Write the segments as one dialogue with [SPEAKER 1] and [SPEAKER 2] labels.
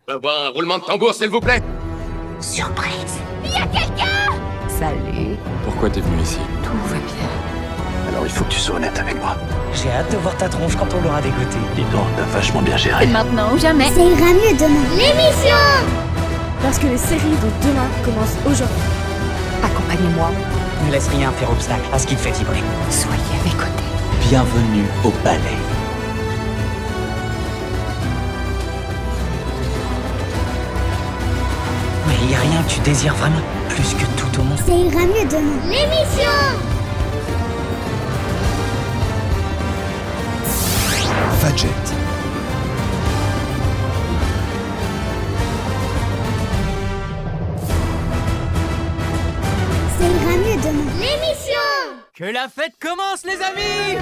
[SPEAKER 1] Je peux avoir un roulement de tambour, s'il vous plaît?
[SPEAKER 2] Surprise.
[SPEAKER 3] Il y a quelqu'un!
[SPEAKER 2] Salut.
[SPEAKER 4] Pourquoi t'es venu ici?
[SPEAKER 2] Tout va bien.
[SPEAKER 5] Alors il faut que tu sois honnête avec moi.
[SPEAKER 6] J'ai hâte de voir ta tronche quand on l'aura dégoûté.
[SPEAKER 5] Dis donc, t'as vachement bien géré.
[SPEAKER 3] Maintenant ou jamais.
[SPEAKER 7] Ça ira mieux demain.
[SPEAKER 3] L'émission!
[SPEAKER 8] Parce que les séries de demain commencent aujourd'hui.
[SPEAKER 2] Accompagnez-moi.
[SPEAKER 6] Ne laisse rien faire obstacle à ce qui te fait vibrer.
[SPEAKER 2] Soyez à mes côtés.
[SPEAKER 5] Bienvenue au palais.
[SPEAKER 6] Mais il y a rien que tu désires vraiment plus que tout au monde.
[SPEAKER 7] Ça ira mieux demain.
[SPEAKER 3] L'émission!
[SPEAKER 9] Fadjet.
[SPEAKER 7] Ça ira mieux demain.
[SPEAKER 3] L'émission!
[SPEAKER 6] Que la fête commence, les amis!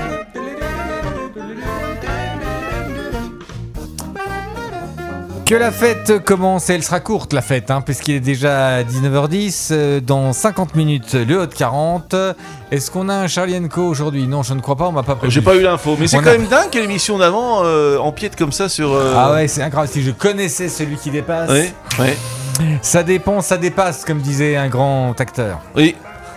[SPEAKER 10] Que la fête commence, et elle sera courte la fête, puisqu'il est déjà 19h10, dans 50 minutes le Hot 40. Est-ce qu'on a un Charlie & Co aujourd'hui? Non, je ne crois pas, on m'a pas prévenu.
[SPEAKER 11] J'ai pas eu l'info, mais c'est
[SPEAKER 10] On
[SPEAKER 11] quand
[SPEAKER 10] a-
[SPEAKER 11] même dingue que l'émission d'avant empiète comme ça sur...
[SPEAKER 10] Ah ouais, c'est incroyable, si je connaissais celui qui dépasse.
[SPEAKER 11] Ouais, ouais,
[SPEAKER 10] Ça dépend, ça dépasse, comme disait un grand acteur.
[SPEAKER 11] oui,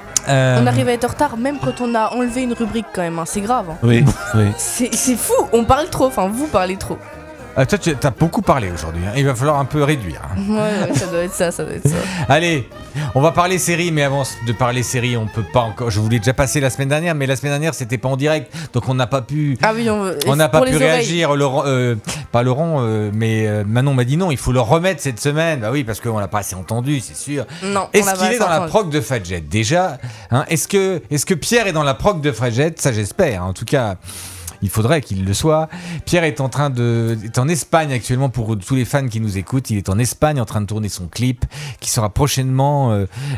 [SPEAKER 8] On arrive à être en retard même quand on a enlevé une rubrique quand même, c'est grave.
[SPEAKER 11] oui, oui.
[SPEAKER 8] C'est fou, on parle trop, enfin vous parlez trop.
[SPEAKER 10] Toi, tu as beaucoup parlé aujourd'hui, il va falloir un peu réduire.
[SPEAKER 8] Ouais, ça doit être ça, ça doit être ça.
[SPEAKER 10] Allez, on va parler série, mais avant de parler série, on peut pas encore. Je voulais déjà passer la semaine dernière, mais la semaine dernière c'était pas en direct, donc on n'a pas pu.
[SPEAKER 8] Ah oui,
[SPEAKER 10] On n'a pas
[SPEAKER 8] pour
[SPEAKER 10] pu
[SPEAKER 8] les oreilles.
[SPEAKER 10] réagir. Laurent, pas Laurent, mais Manon m'a dit non, il faut le remettre cette semaine. Bah oui, parce qu'on l'a pas assez entendu, c'est sûr.
[SPEAKER 8] Non, on
[SPEAKER 10] Est-ce
[SPEAKER 8] l'a
[SPEAKER 10] qu'il
[SPEAKER 8] pas
[SPEAKER 10] est dans la
[SPEAKER 8] entendu.
[SPEAKER 10] prog de Fadjet déjà, Est-ce que Pierre est dans la prog de Fadjet? Ça j'espère. En tout cas. Il faudrait qu'il le soit. Pierre est est en Espagne actuellement pour tous les fans qui nous écoutent. Il est en Espagne en train de tourner son clip qui sera prochainement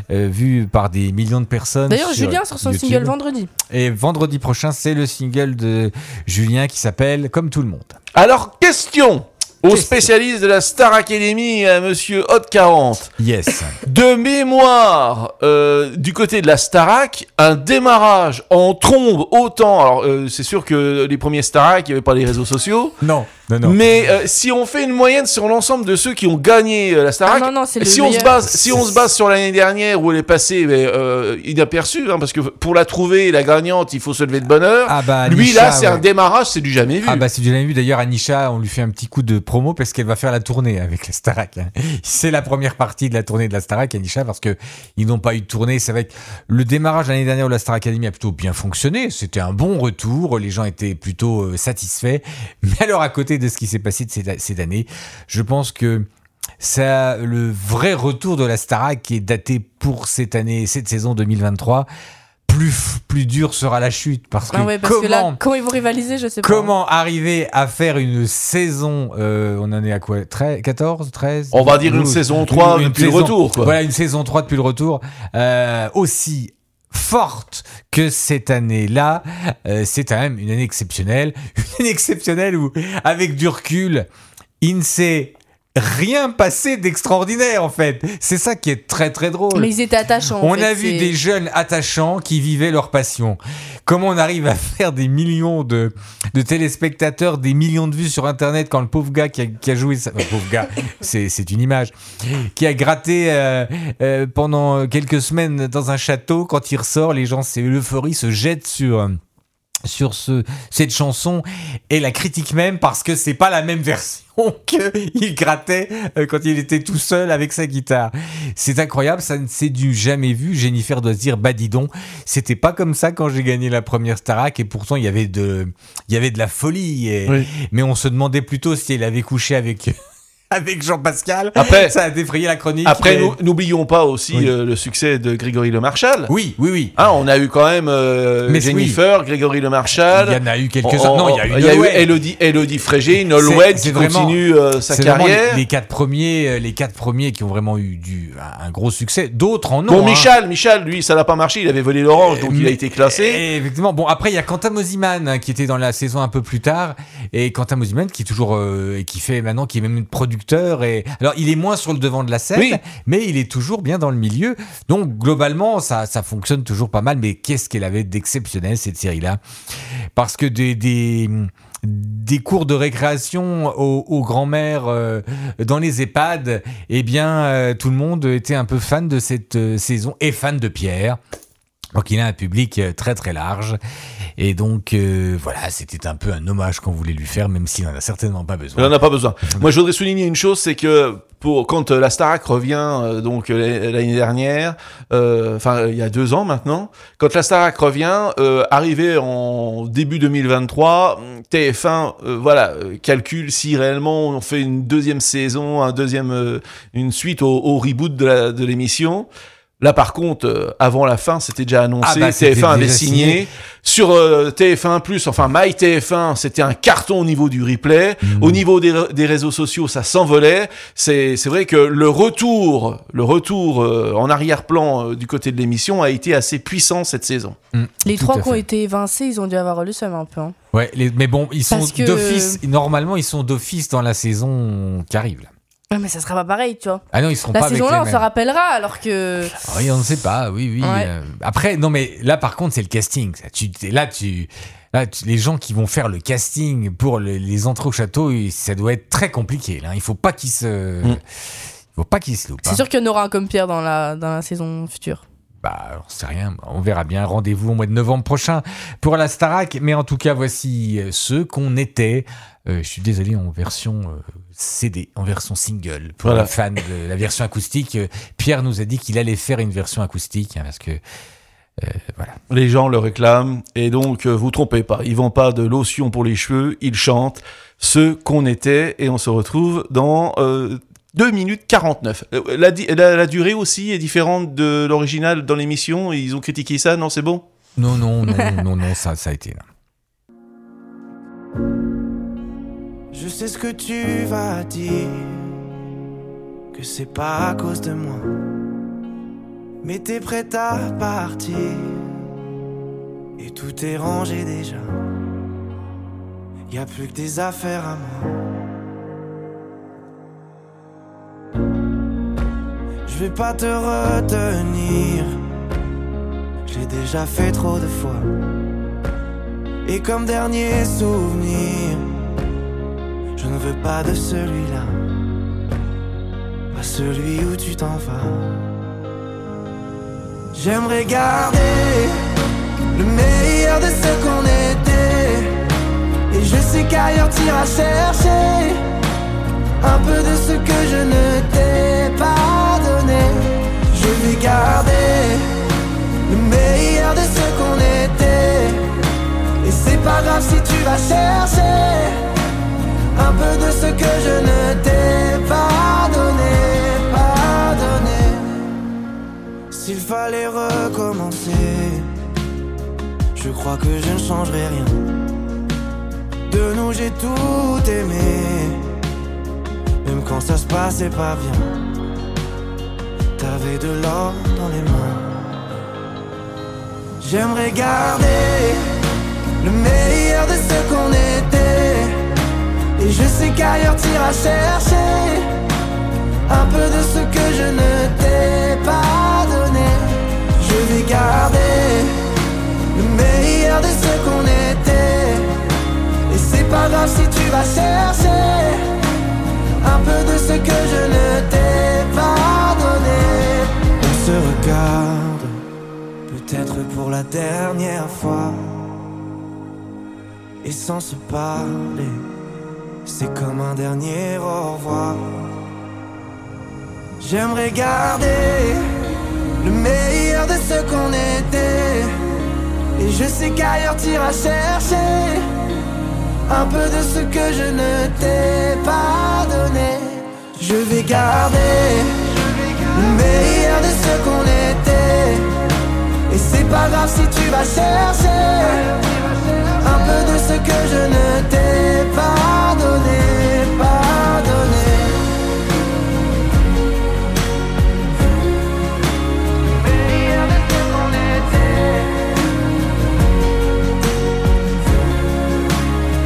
[SPEAKER 10] vu par des millions de personnes.
[SPEAKER 8] D'ailleurs, Julien sort son
[SPEAKER 10] YouTube.
[SPEAKER 8] single vendredi.
[SPEAKER 10] Et vendredi prochain, c'est le single de Julien qui s'appelle Comme tout le monde.
[SPEAKER 11] Alors, question aux spécialistes de la Star Academy et à monsieur Hot 40.
[SPEAKER 10] Yes.
[SPEAKER 11] De mémoire, du côté de la Starac, un démarrage en trombe autant. Alors, c'est sûr que les premiers Starac, il n'y avait pas les réseaux sociaux.
[SPEAKER 10] Non.
[SPEAKER 11] Mais si on fait une moyenne sur l'ensemble de ceux qui ont gagné la Starac,
[SPEAKER 8] Ah non, c'est le
[SPEAKER 11] si on se base sur l'année dernière où elle est passée inaperçue, parce que pour la trouver, la gagnante, il faut se lever de bonne heure.
[SPEAKER 10] Ah bah,
[SPEAKER 11] Lui,
[SPEAKER 10] Anisha,
[SPEAKER 11] là, c'est un démarrage, c'est du jamais vu.
[SPEAKER 10] Ah bah c'est du jamais vu. D'ailleurs, Anisha, on lui fait un petit coup de promo parce qu'elle va faire la tournée avec la Starac. C'est la première partie de la tournée de la Starac, Anisha, parce que ils n'ont pas eu de tournée. C'est vrai que le démarrage l'année dernière où la Star Academy a plutôt bien fonctionné. C'était un bon retour. Les gens étaient plutôt satisfaits. Mais alors, à côté de ce qui s'est passé de cette année, je pense que ça, le vrai retour de la Starac qui est daté pour cette année, cette saison 2023, plus dur sera la chute parce que,
[SPEAKER 8] que là, comment ils vont rivaliser, je sais pas.
[SPEAKER 10] Comment arriver à faire une saison, on en est à quoi, 14, 13
[SPEAKER 11] On va dire une saison 3 depuis le retour, quoi.
[SPEAKER 10] Voilà, une saison 3 depuis le retour, aussi forte que cette année-là. C'est quand même une année exceptionnelle. Une année exceptionnelle où, avec du recul, il ne s'est rien passé d'extraordinaire, en fait. C'est ça qui est très très drôle.
[SPEAKER 8] Mais ils étaient attachants.
[SPEAKER 10] On a vu des jeunes attachants qui vivaient leur passion. Comment on arrive à faire des millions de téléspectateurs, des millions de vues sur Internet quand le pauvre gars qui a joué... pauvre gars, c'est une image. Qui a gratté pendant quelques semaines dans un château. Quand il ressort, les gens, c'est l'euphorie, se jettent sur cette chanson et la critique même parce que c'est pas la même version qu'il grattait quand il était tout seul avec sa guitare. C'est incroyable, ça ne s'est du jamais vu. Jennifer doit se dire, bah dis donc, c'était pas comme ça quand j'ai gagné la première Starac et pourtant il y avait de la folie.
[SPEAKER 11] Oui.
[SPEAKER 10] Mais on se demandait plutôt si elle avait couché avec Jean-Pascal.
[SPEAKER 11] Après,
[SPEAKER 10] ça a défrayé la chronique.
[SPEAKER 11] Après, n'oublions pas aussi
[SPEAKER 10] Oui.
[SPEAKER 11] le succès de Grégory Le Marchal.
[SPEAKER 10] Oui.
[SPEAKER 11] On a eu quand même Jennifer, Grégory Le Marchal.
[SPEAKER 10] Il y en a eu quelques-uns. Non, il y a eu
[SPEAKER 11] Elodie Frégé, Nolwenn qui continue sa carrière.
[SPEAKER 10] Les quatre premiers qui ont vraiment eu un gros succès. D'autres en ont.
[SPEAKER 11] Bon, Michal, lui, ça n'a pas marché. Il avait volé l'orange, donc il a été classé.
[SPEAKER 10] Et effectivement. Bon, après, il y a Quentin Mosiman qui était dans la saison un peu plus tard. Et Quentin Mosiman qui est toujours, et qui fait maintenant, qui est même producteur. Et alors, il est moins sur le devant de la scène, mais il est toujours bien dans le milieu. Donc, globalement, ça fonctionne toujours pas mal. Mais qu'est-ce qu'elle avait d'exceptionnel, cette série-là? Parce que des cours de récréation aux grands-mères dans les EHPAD, eh bien, tout le monde était un peu fan de cette saison et fan de Pierre. Donc il a un public très très large et donc voilà, c'était un peu un hommage qu'on voulait lui faire, même s'il n'en a certainement pas besoin.
[SPEAKER 11] Il n'en a pas besoin. Moi je voudrais souligner une chose, c'est que quand la Starac revient donc l'année dernière, il y a 2 ans maintenant, quand la Starac revient, arrivé en début 2023, TF1 calcule si réellement on fait une deuxième saison, une suite au reboot de l'émission. Là, par contre, avant la fin, c'était déjà annoncé. TF1 avait signé. Sur TF1+, enfin MyTF1, c'était un carton au niveau du replay. Au niveau des réseaux sociaux, ça s'envolait. C'est vrai que le retour en arrière-plan du côté de l'émission a été assez puissant cette saison.
[SPEAKER 8] Les 3 qui ont été évincés, ils ont dû avoir le seum un peu. Hein.
[SPEAKER 10] Ouais, mais bon, ils sont d'office. Normalement, ils sont d'office dans la saison qui arrive là.
[SPEAKER 8] Mais ça sera pas pareil, tu vois.
[SPEAKER 10] Ah non, ils seront pas avec les mêmes.
[SPEAKER 8] La saison là, on se rappellera, alors que...
[SPEAKER 10] Oui, on ne sait pas, oui. Ouais. Après, non, mais là, par contre, c'est le casting. Les gens qui vont faire le casting pour les entrées au château, ça doit être très compliqué. Là. Il ne faut pas qu'ils se loupent.
[SPEAKER 8] C'est sûr qu'il y en aura un comme Pierre dans la saison future.
[SPEAKER 10] On sait rien, on verra bien. Rendez-vous au mois de novembre prochain pour la Starac. Mais en tout cas, voici ceux qu'on était. Je suis désolé, en version CD, en version single. Pour les fans de la version acoustique, Pierre nous a dit qu'il allait faire une version acoustique. Parce que, voilà.
[SPEAKER 11] Les gens le réclament. Et donc, vous trompez pas. Ils vendent pas de lotion pour les cheveux. Ils chantent ceux qu'on était. Et on se retrouve dans... 2 minutes 49. La durée aussi est différente de l'original dans l'émission. Ils ont critiqué ça, non, c'est bon ?
[SPEAKER 10] Non, ça a été là.
[SPEAKER 4] Je sais ce que tu vas dire, que c'est pas à cause de moi, mais t'es prête à partir, et tout est rangé déjà. Y a plus que des affaires à moi. Je vais pas te retenir, je l'ai déjà fait trop de fois. Et comme dernier souvenir, je ne veux pas de celui-là, pas celui où tu t'en vas. J'aimerais garder le meilleur de ce qu'on était, et je sais qu'ailleurs t'iras chercher un peu de ce que je ne t'ai pas donné. Je vais garder le meilleur de ce qu'on était, et c'est pas grave si tu vas chercher un peu de ce que je ne t'ai pas donné. S'il fallait recommencer, je crois que je ne changerais rien. De nous j'ai tout aimé, même quand ça se passait pas bien. T'avais de l'or dans les mains. J'aimerais garder le meilleur de ce qu'on était, et je sais qu'ailleurs t'iras chercher un peu de ce que je ne t'ai pas donné. Je vais garder le meilleur de ce qu'on était, et c'est pas grave si tu vas chercher un peu de ce que je ne t'ai pas donné. On se regarde, peut-être pour la dernière fois, et sans se parler, c'est comme un dernier au revoir. J'aimerais garder le meilleur de ce qu'on était, et je sais qu'ailleurs t'iras chercher un peu de ce que je ne t'ai pas donné. Je vais garder le meilleur de ce qu'on était, et c'est pas grave si tu vas chercher un peu de ce que je ne t'ai pas donné, pas donné.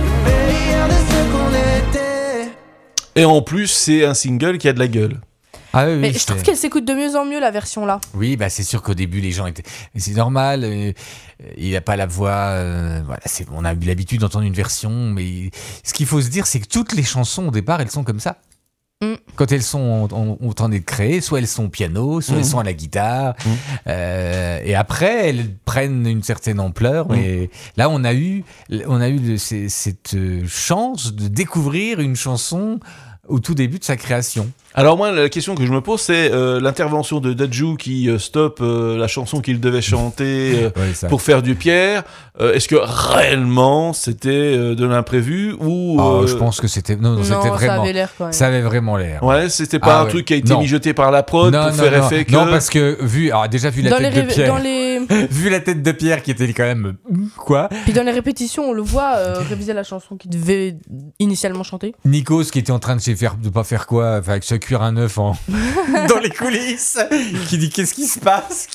[SPEAKER 11] Et en plus, c'est un single qui a de la gueule.
[SPEAKER 10] Ah oui,
[SPEAKER 8] Mais je trouve qu'elle s'écoute de mieux en mieux, la version là.
[SPEAKER 10] Oui, bah c'est sûr qu'au début les gens étaient. C'est normal. Il n'a pas la voix. Voilà, on a eu l'habitude d'entendre une version, mais ce qu'il faut se dire, c'est que toutes les chansons au départ, elles sont comme ça. Quand elles sont en train d'être créées, soit elles sont au piano, soit elles sont à la guitare, et après elles prennent une certaine ampleur. Mais là, on a eu cette chance de découvrir une chanson au tout début de sa création.
[SPEAKER 11] Alors moi, la question que je me pose, c'est l'intervention de Dadju qui stoppe la chanson qu'il devait chanter pour faire du Pierre. Est-ce que réellement c'était de l'imprévu ou
[SPEAKER 10] je pense que c'était non, c'était vraiment.
[SPEAKER 8] Ça avait l'air quand même.
[SPEAKER 10] Ça avait vraiment l'air.
[SPEAKER 11] Ouais, c'était pas un truc qui a été mijoté par la prod pour faire effet que.
[SPEAKER 10] Non, parce que vu la tête de Pierre. Vu la tête de Pierre qui était quand même quoi.
[SPEAKER 8] Puis dans les répétitions, on le voit réviser la chanson qu'il devait initialement chanter.
[SPEAKER 10] Nikos qui était en train de pas faire quoi, enfin se cuire un œuf dans les coulisses, qui dit qu'est-ce qui se passe.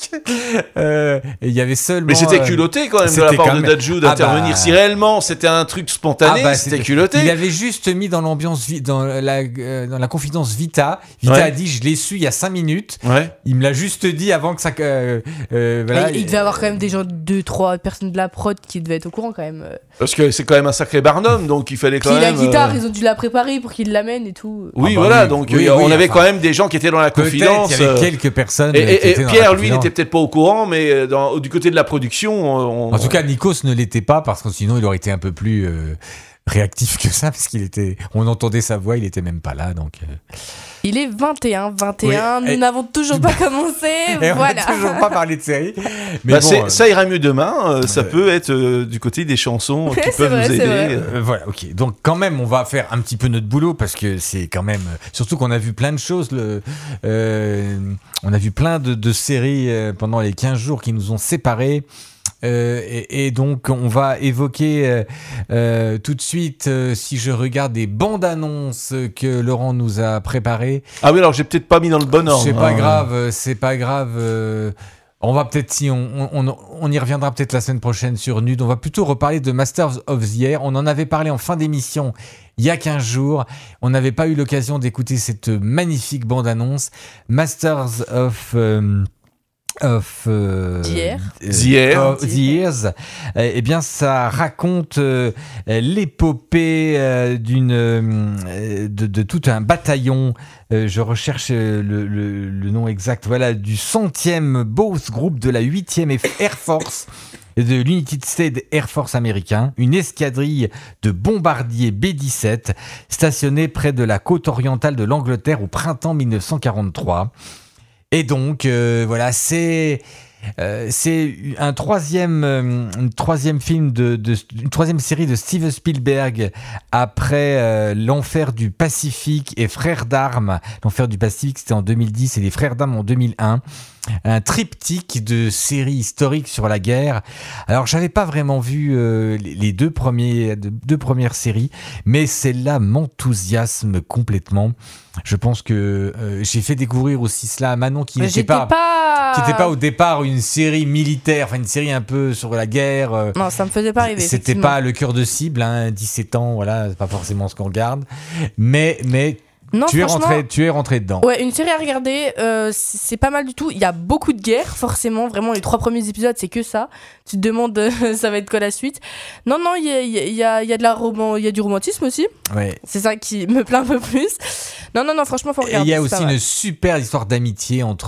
[SPEAKER 10] Et il y avait seulement.
[SPEAKER 11] Mais c'était culotté quand même de la part de Dadju d'intervenir. Si réellement c'était un truc spontané, c'était culotté.
[SPEAKER 10] Il avait juste mis dans l'ambiance, dans la confidence Vita. Vita a dit je l'ai su il y a 5 minutes. Il me l'a juste dit avant que ça. Voilà.
[SPEAKER 8] Il devait avoir quand même des gens, 2-3 personnes de la prod qui devaient être au courant quand même.
[SPEAKER 11] Parce que c'est quand même un sacré barnum, donc il fallait quand
[SPEAKER 8] même.
[SPEAKER 11] Puis
[SPEAKER 8] la guitare, ils ont dû la préparer pour qu'il l'amène et tout.
[SPEAKER 11] Oui, voilà, donc on avait quand même des gens qui étaient dans la confidence.
[SPEAKER 10] Il y avait quelques personnes.
[SPEAKER 11] Et Pierre, lui, n'était peut-être pas au courant, mais du côté de la production.
[SPEAKER 10] En tout cas, Nikos ne l'était pas parce que sinon il aurait été un peu plus réactif que ça, parce on entendait sa voix, il était même pas là, donc.
[SPEAKER 8] Il est 21, nous n'avons toujours pas commencé,
[SPEAKER 10] et
[SPEAKER 8] voilà.
[SPEAKER 10] On n'a toujours pas parlé de série. Mais
[SPEAKER 11] ça ira mieux demain, ça peut être du côté des chansons qui peuvent nous aider.
[SPEAKER 10] Voilà, ok. Donc quand même, on va faire un petit peu notre boulot, parce que c'est quand même... Surtout qu'on a vu plein de choses, on a vu plein de séries pendant les 15 jours qui nous ont séparés. Et donc on va évoquer tout de suite, si je regarde des bandes annonces que Laurent nous a préparées.
[SPEAKER 11] Ah oui, alors j'ai peut-être pas mis dans le bon ordre.
[SPEAKER 10] C'est pas grave. On va peut-être, on y reviendra peut-être la semaine prochaine sur Nude. On va plutôt reparler de Masters of the Air. On en avait parlé en fin d'émission il y a 15 jours. On n'avait pas eu l'occasion d'écouter cette magnifique bande annonce. Masters of
[SPEAKER 11] The
[SPEAKER 10] Years. Eh bien, ça raconte l'épopée de tout un bataillon. Je recherche le nom exact. Voilà, du 100e Bose Group de la 8e Air Force de l'United States Air Force américain, une escadrille de bombardiers B-17 stationnée près de la côte orientale de l'Angleterre au printemps 1943. Et donc, voilà, c'est un une troisième série de Steven Spielberg après L'Enfer du Pacifique et Frères d'Armes. L'Enfer du Pacifique, c'était en 2010 et Les Frères d'Armes en 2001. Un triptyque de séries historiques sur la guerre. Alors, j'avais pas vraiment vu les deux premières séries, mais celle-là m'enthousiasme complètement. Je pense que j'ai fait découvrir aussi cela à Manon, qui n'était pas au départ une série militaire, enfin une série un peu sur la guerre.
[SPEAKER 8] Non, ça me faisait pas rêver.
[SPEAKER 10] C'était pas le cœur de cible, 17 ans, voilà, c'est pas forcément ce qu'on regarde. Mais
[SPEAKER 8] non,
[SPEAKER 10] tu es rentré dedans.
[SPEAKER 8] Ouais, une série à regarder, c'est pas mal du tout. Il y a beaucoup de guerre, forcément. Vraiment, les 3 premiers épisodes, c'est que ça. Tu te demandes, ça va être quoi la suite. Non, il y a il y a du romantisme aussi.
[SPEAKER 10] Ouais.
[SPEAKER 8] C'est ça qui me plaît un peu plus. Non, franchement, faut regarder.
[SPEAKER 10] Et il y a aussi une super histoire d'amitié entre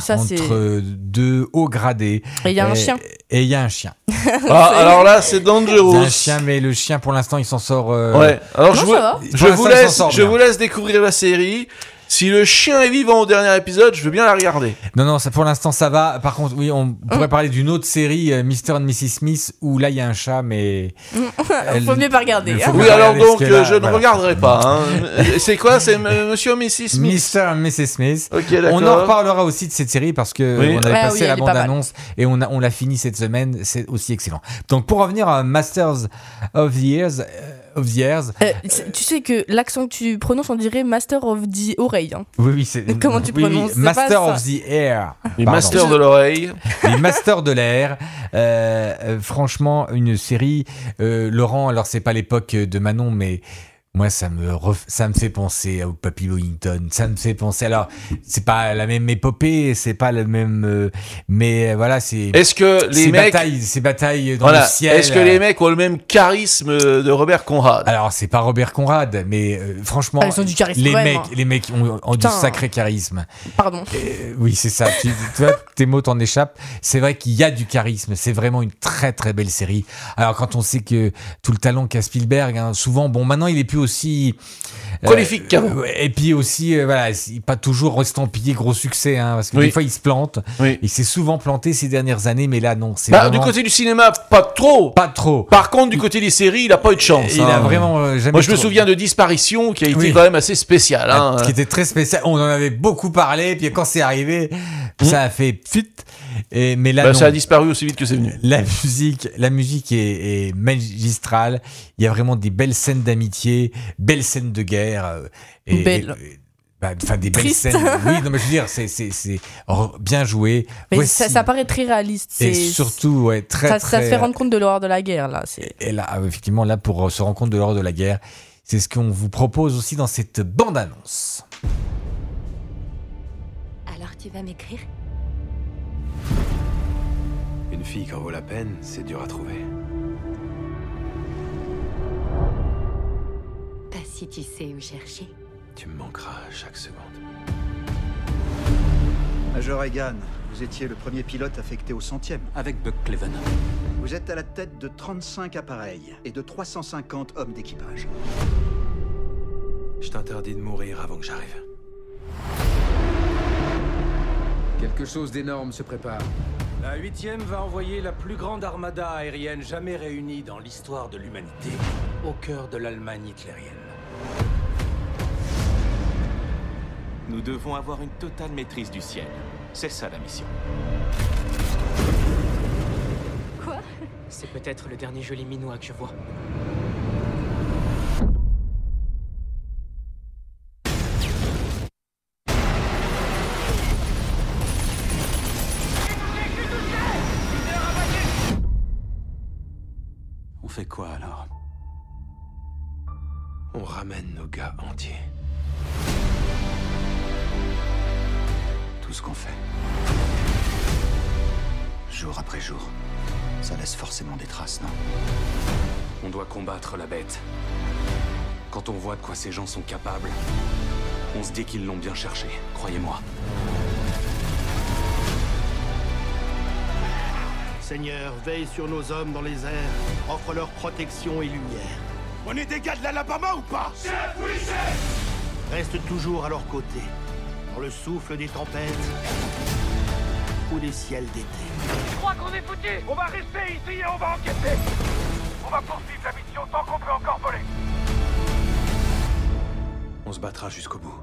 [SPEAKER 10] deux hauts gradés.
[SPEAKER 8] Et il y a un chien.
[SPEAKER 10] Et il y a un chien.
[SPEAKER 11] Alors là, c'est dangereux.
[SPEAKER 10] C'est un chien, mais le chien, pour l'instant, il s'en sort.
[SPEAKER 11] Ouais. Alors
[SPEAKER 8] non,
[SPEAKER 11] je vous laisse découvrir la série. Si le chien est vivant au dernier épisode, je veux bien la regarder.
[SPEAKER 10] Non, pour l'instant, ça va. Par contre, oui, on pourrait parler d'une autre série, Mr. and Mrs. Smith, où là, il y a un chat, mais...
[SPEAKER 8] Faut mieux pas regarder.
[SPEAKER 11] Oui, alors donc, je ne regarderai pas. C'est quoi? C'est Monsieur et Mrs. Smith?
[SPEAKER 10] Mr. and Mrs. Smith.
[SPEAKER 11] Ok, d'accord.
[SPEAKER 10] On en reparlera aussi de cette série, parce que on avait passé la bande-annonce, et on l'a fini cette semaine. C'est aussi excellent. Donc, pour revenir à Masters of the Years...
[SPEAKER 8] tu sais que l'accent que tu prononces, on dirait Master of the Oreille.
[SPEAKER 10] Oui, c'est...
[SPEAKER 8] Comment tu prononces?
[SPEAKER 10] Master of the Air.
[SPEAKER 11] Les Masters de l'oreille.
[SPEAKER 10] Les Masters de l'air. Franchement, une série... Laurent, alors c'est pas l'époque de Manon, mais Moi, ça me fait penser au Papy Wellington. Ça me fait penser. Alors, c'est pas la même épopée, c'est pas le même. Mais voilà, c'est.
[SPEAKER 11] Est-ce que les mecs.
[SPEAKER 10] Ces batailles dans le ciel.
[SPEAKER 11] Est-ce que les mecs ont le même charisme de Robert Conrad?
[SPEAKER 10] Alors, c'est pas Robert Conrad, mais franchement.
[SPEAKER 8] Ils ont du charisme.
[SPEAKER 10] Les mecs ont du sacré charisme.
[SPEAKER 8] Pardon.
[SPEAKER 10] Oui, c'est ça. Tu vois, tes mots t'en échappent. C'est vrai qu'il y a du charisme. C'est vraiment une très, très belle série. Alors, quand on sait que tout le talent qu'a Spielberg, hein, souvent, bon, maintenant, il est plus aussi
[SPEAKER 11] prolifique qu'avant.
[SPEAKER 10] Et puis aussi, voilà, pas toujours estampillé gros succès, hein, parce que des fois il se plante.
[SPEAKER 11] Oui.
[SPEAKER 10] Il s'est souvent planté ces dernières années, mais là non. C'est
[SPEAKER 11] vraiment... Du côté du cinéma, pas trop. Par contre, du côté des séries, il a pas eu de chance.
[SPEAKER 10] Il a vraiment jamais.
[SPEAKER 11] Moi, je me souviens de Disparition, qui a été quand même assez spécial. Hein.
[SPEAKER 10] Qui était très spécial. On en avait beaucoup parlé, puis quand c'est arrivé, ça a fait pfut. Mais là,
[SPEAKER 11] ça a disparu aussi vite que c'est venu.
[SPEAKER 10] La musique est magistrale. Il y a vraiment des belles scènes d'amitié, belles scènes de guerre.
[SPEAKER 8] Des
[SPEAKER 10] belles scènes. Oui, non, mais je veux dire, c'est bien joué.
[SPEAKER 8] Mais ça paraît très réaliste.
[SPEAKER 10] Et surtout, ça
[SPEAKER 8] se fait rendre compte de l'horreur de la guerre, là.
[SPEAKER 10] Et là, effectivement, là, pour se rendre compte de l'horreur de la guerre, c'est ce qu'on vous propose aussi dans cette bande-annonce.
[SPEAKER 2] Alors, tu vas m'écrire ?
[SPEAKER 9] Une fille qui en vaut la peine, c'est dur à trouver.
[SPEAKER 2] Pas si tu sais où chercher.
[SPEAKER 9] Tu me manqueras chaque seconde.
[SPEAKER 12] Major Egan, vous étiez le premier pilote affecté au 100e.
[SPEAKER 6] Avec Buck Cleven.
[SPEAKER 12] Vous êtes à la tête de 35 appareils et de 350 hommes d'équipage.
[SPEAKER 9] Je t'interdis de mourir avant que j'arrive.
[SPEAKER 13] Quelque chose d'énorme se prépare. La 8e va envoyer la plus grande armada aérienne jamais réunie dans l'histoire de l'humanité, au cœur de l'Allemagne hitlérienne.
[SPEAKER 14] Nous devons avoir une totale maîtrise du ciel. C'est ça la mission.
[SPEAKER 2] Quoi ?
[SPEAKER 6] C'est peut-être le dernier joli minois que je vois.
[SPEAKER 9] On fait quoi alors? On ramène nos gars entiers.
[SPEAKER 12] Tout ce qu'on fait, jour après jour, ça laisse forcément des traces, non?
[SPEAKER 9] On doit combattre la bête. Quand on voit de quoi ces gens sont capables, on se dit qu'ils l'ont bien cherché, croyez-moi.
[SPEAKER 15] Seigneur, veille sur nos hommes dans les airs, offre leur protection et lumière.
[SPEAKER 16] On est des gars de l'Alabama ou pas? Chef, oui, chef!
[SPEAKER 15] Reste toujours à leur côté, dans le souffle des tempêtes ou des ciels d'été.
[SPEAKER 16] Je crois qu'on est foutus! On va rester ici et on va enquêter! On va poursuivre la mission tant qu'on peut encore voler!
[SPEAKER 9] On se battra jusqu'au bout.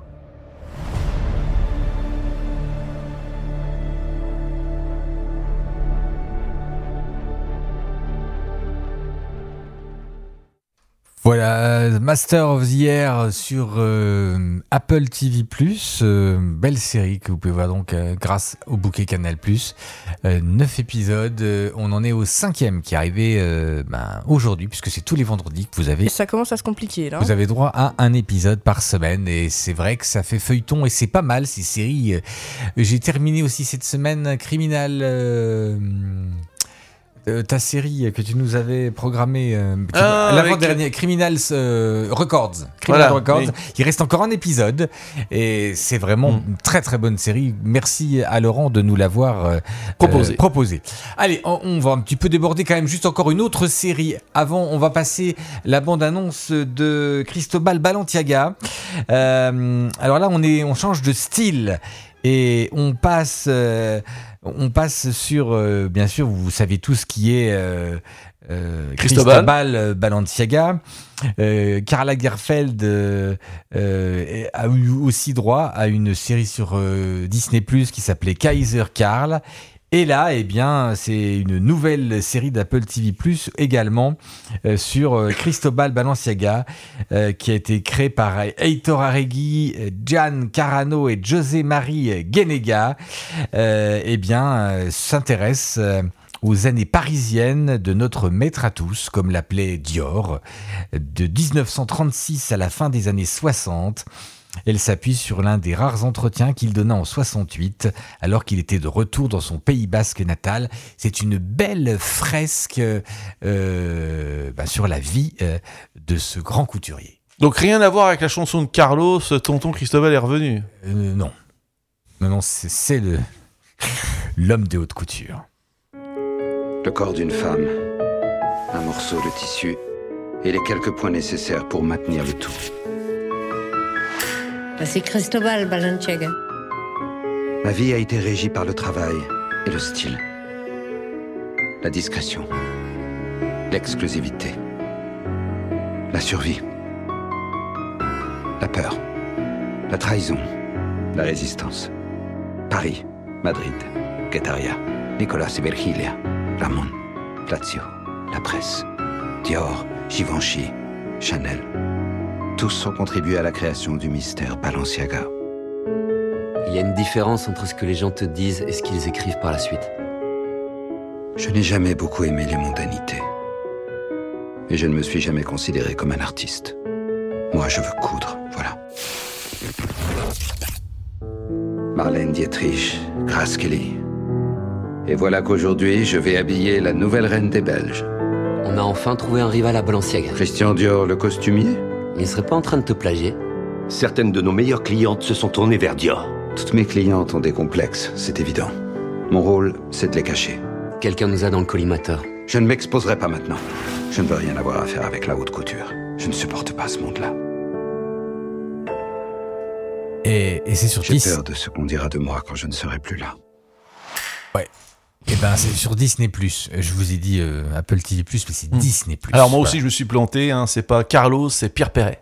[SPEAKER 10] Voilà, Master of the Air sur Apple TV+, belle série que vous pouvez voir donc grâce au bouquet Canal+. 9 épisodes, on en est au 5e qui est arrivé aujourd'hui, puisque c'est tous les vendredis que vous avez...
[SPEAKER 8] Et ça commence à se compliquer là.
[SPEAKER 10] Vous avez droit à un épisode par semaine, et c'est vrai que ça fait feuilleton, et c'est pas mal ces séries. J'ai terminé aussi cette semaine Criminal... ta série que tu nous avais programmée l'avant-dernier, Criminal Records. Records. Oui. Il reste encore un épisode et c'est vraiment une très très bonne série. Merci à Laurent de nous l'avoir proposé. Allez, on va un petit peu déborder quand même. Juste encore une autre série. Avant, on va passer la bande-annonce de Cristobal Balenciaga. Alors là, on change de style et on passe sur, bien sûr, vous savez tous qui est Cristobal Balenciaga. Karl Lagerfeld a eu aussi droit à une série sur Disney+, qui s'appelait Kaiser Karl. Et là, eh bien, c'est une nouvelle série d'Apple TV+, également, sur Cristobal Balenciaga, qui a été créée par Heitor Arregui, Gian Carano et José Marie Guenega. Eh bien, s'intéresse aux années parisiennes de notre maître à tous, comme l'appelait Dior, de 1936 à la fin des années 60. Elle s'appuie sur l'un des rares entretiens qu'il donna en 68, alors qu'il était de retour dans son Pays basque natal. C'est une belle fresque sur la vie de ce grand couturier.
[SPEAKER 11] Donc rien à voir avec la chanson de Carlos, Tonton Cristobal est revenu.
[SPEAKER 10] Non, c'est l'homme de haute couture.
[SPEAKER 12] Le corps d'une femme, un morceau de tissu et les quelques points nécessaires pour maintenir le tout.
[SPEAKER 17] C'est Cristobal Balenciaga.
[SPEAKER 12] Ma vie a été régie par le travail et le style. La discrétion, l'exclusivité, la survie, la peur, la trahison, la résistance. Paris, Madrid, Guetaria, Nicolas et Virgilia, Ramon, Lazio, la presse, Dior, Givenchy, Chanel. Tous ont contribué à la création du mystère Balenciaga.
[SPEAKER 18] Il y a une différence entre ce que les gens te disent et ce qu'ils écrivent par la suite.
[SPEAKER 12] Je n'ai jamais beaucoup aimé les mondanités. Et je ne me suis jamais considéré comme un artiste. Moi, je veux coudre, voilà. Marlène Dietrich, Grace Kelly. Et voilà qu'aujourd'hui, je vais habiller la nouvelle reine des Belges.
[SPEAKER 18] On a enfin trouvé un rival à Balenciaga.
[SPEAKER 12] Christian Dior, le costumier.
[SPEAKER 18] Il ne serait pas en train de te plagier?
[SPEAKER 19] Certaines de nos meilleures clientes se sont tournées vers Dior.
[SPEAKER 12] Toutes mes clientes ont des complexes, c'est évident. Mon rôle, c'est de les cacher.
[SPEAKER 18] Quelqu'un nous a dans le collimateur.
[SPEAKER 12] Je ne m'exposerai pas maintenant. Je ne veux rien avoir à faire avec la haute couture. Je ne supporte pas ce monde-là.
[SPEAKER 10] Et c'est sur 10.
[SPEAKER 12] J'ai peur de ce qu'on dira de moi quand je ne serai plus là.
[SPEAKER 10] Ouais. Et ben c'est sur Disney+. Je vous ai dit Apple TV+, mais c'est Disney+.
[SPEAKER 11] Alors moi aussi je me suis planté, hein. C'est pas Carlos, c'est Pierre Perret.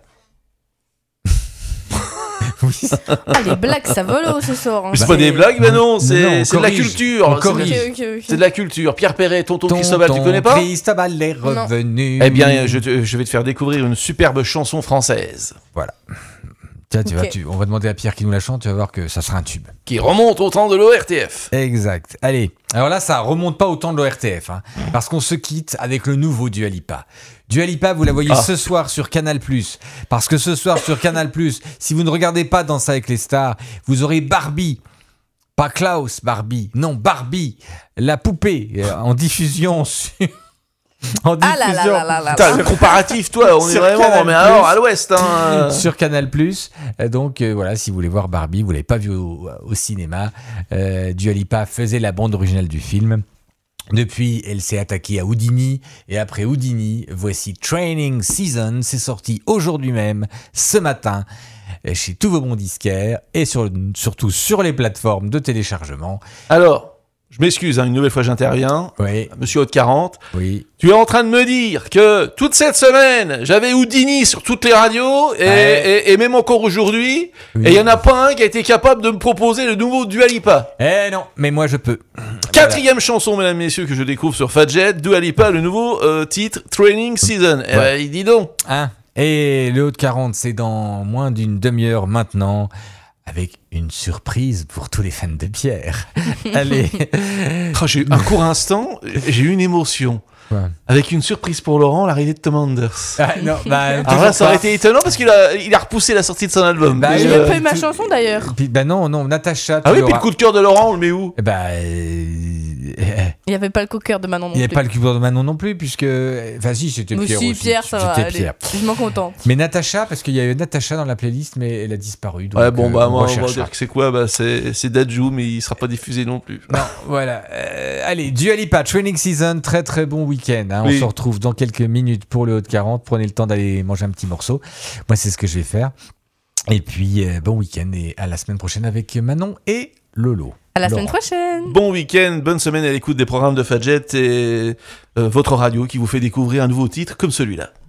[SPEAKER 10] Oui.
[SPEAKER 8] Ah, les blagues, ça vole ce soir. Hein.
[SPEAKER 11] C'est pas des blagues, mais non, c'est de la
[SPEAKER 10] corrige.
[SPEAKER 11] culture.
[SPEAKER 8] Okay.
[SPEAKER 11] C'est de la culture. Pierre Perret, Tonton Cristobal, tu connais pas?
[SPEAKER 10] Cristobal est revenu.
[SPEAKER 11] Eh bien, je vais te faire découvrir une superbe chanson française.
[SPEAKER 10] Voilà. Tiens, on va demander à Pierre qui nous la chante, tu vas voir que ça sera un tube.
[SPEAKER 11] Qui remonte au temps de l'ORTF.
[SPEAKER 10] Exact. Allez, alors là, ça remonte pas au temps de l'ORTF, hein, parce qu'on se quitte avec le nouveau Dua Lipa. Dua Lipa, vous la voyez ce soir sur Canal+. Parce que ce soir sur Canal+, si vous ne regardez pas Danse avec les stars, vous aurez Barbie. Pas Klaus Barbie, non Barbie, la poupée, en diffusion sur... En diffusion.
[SPEAKER 11] Putain, le comparatif, toi, on est vraiment mais alors, à l'ouest. Hein.
[SPEAKER 10] Sur Canal+. Donc voilà, si vous voulez voir Barbie, vous ne l'avez pas vu au cinéma, Dua Lipa faisait la bande originale du film. Depuis, elle s'est attaquée à Houdini. Et après Houdini, voici Training Season. C'est sorti aujourd'hui même, ce matin, chez tous vos bons disquaires et surtout sur les plateformes de téléchargement.
[SPEAKER 11] Alors... Je m'excuse, hein, une nouvelle fois j'interviens.
[SPEAKER 10] Oui.
[SPEAKER 11] Monsieur Haute 40.
[SPEAKER 10] Oui.
[SPEAKER 11] Tu es en train de me dire que toute cette semaine, j'avais Houdini sur toutes les radios et même encore aujourd'hui. Oui. Et il n'y en a pas un qui a été capable de me proposer le nouveau Dua Lipa.
[SPEAKER 10] Eh non, mais moi je peux.
[SPEAKER 11] Quatrième chanson, mesdames, messieurs, que je découvre sur Fadjet. Dua Lipa, le nouveau titre Training Season.
[SPEAKER 10] Ouais.
[SPEAKER 11] Dis donc.
[SPEAKER 10] Hein. Et le Haute 40, c'est dans moins d'une demi-heure maintenant. Avec une surprise pour tous les fans de Pierre. Allez.
[SPEAKER 11] J'ai eu un court instant, j'ai eu une émotion. Ouais. Avec une surprise pour Laurent, l'arrivée de Tom Anders.
[SPEAKER 10] Ah, non,
[SPEAKER 11] alors là, ça aurait été étonnant parce qu'il a repoussé la sortie de son album.
[SPEAKER 8] Il a pas eu ma chanson d'ailleurs.
[SPEAKER 10] Puis, non, Natacha.
[SPEAKER 11] Ah oui, puis le coup de cœur de Laurent, on le met où?
[SPEAKER 8] Il n'y avait pas le coup de cœur de Manon non plus.
[SPEAKER 10] Il n'y avait pas le coup de cœur de Manon non plus, puisque. Vas-y, c'était Pierre aussi.
[SPEAKER 8] Pierre, ça va.
[SPEAKER 10] Pierre.
[SPEAKER 8] Je m'en contente.
[SPEAKER 10] Mais Natacha, parce qu'il y avait Natacha dans la playlist, mais elle a disparu. Donc,
[SPEAKER 11] ouais, bon, moi, on va dire que c'est quoi? C'est Dadju, mais il ne sera pas diffusé non plus.
[SPEAKER 10] Non, voilà. Allez, Dua Lipa, Training Season, très très bon week-end. Hein. Oui. On se retrouve dans quelques minutes pour le Haut de 40. Prenez le temps d'aller manger un petit morceau. Moi, c'est ce que je vais faire. Et puis, bon week-end et à la semaine prochaine avec Manon et Lolo.
[SPEAKER 8] À la semaine prochaine.
[SPEAKER 11] Bon week-end, bonne semaine à l'écoute des programmes de Fadjet et votre radio qui vous fait découvrir un nouveau titre comme celui-là.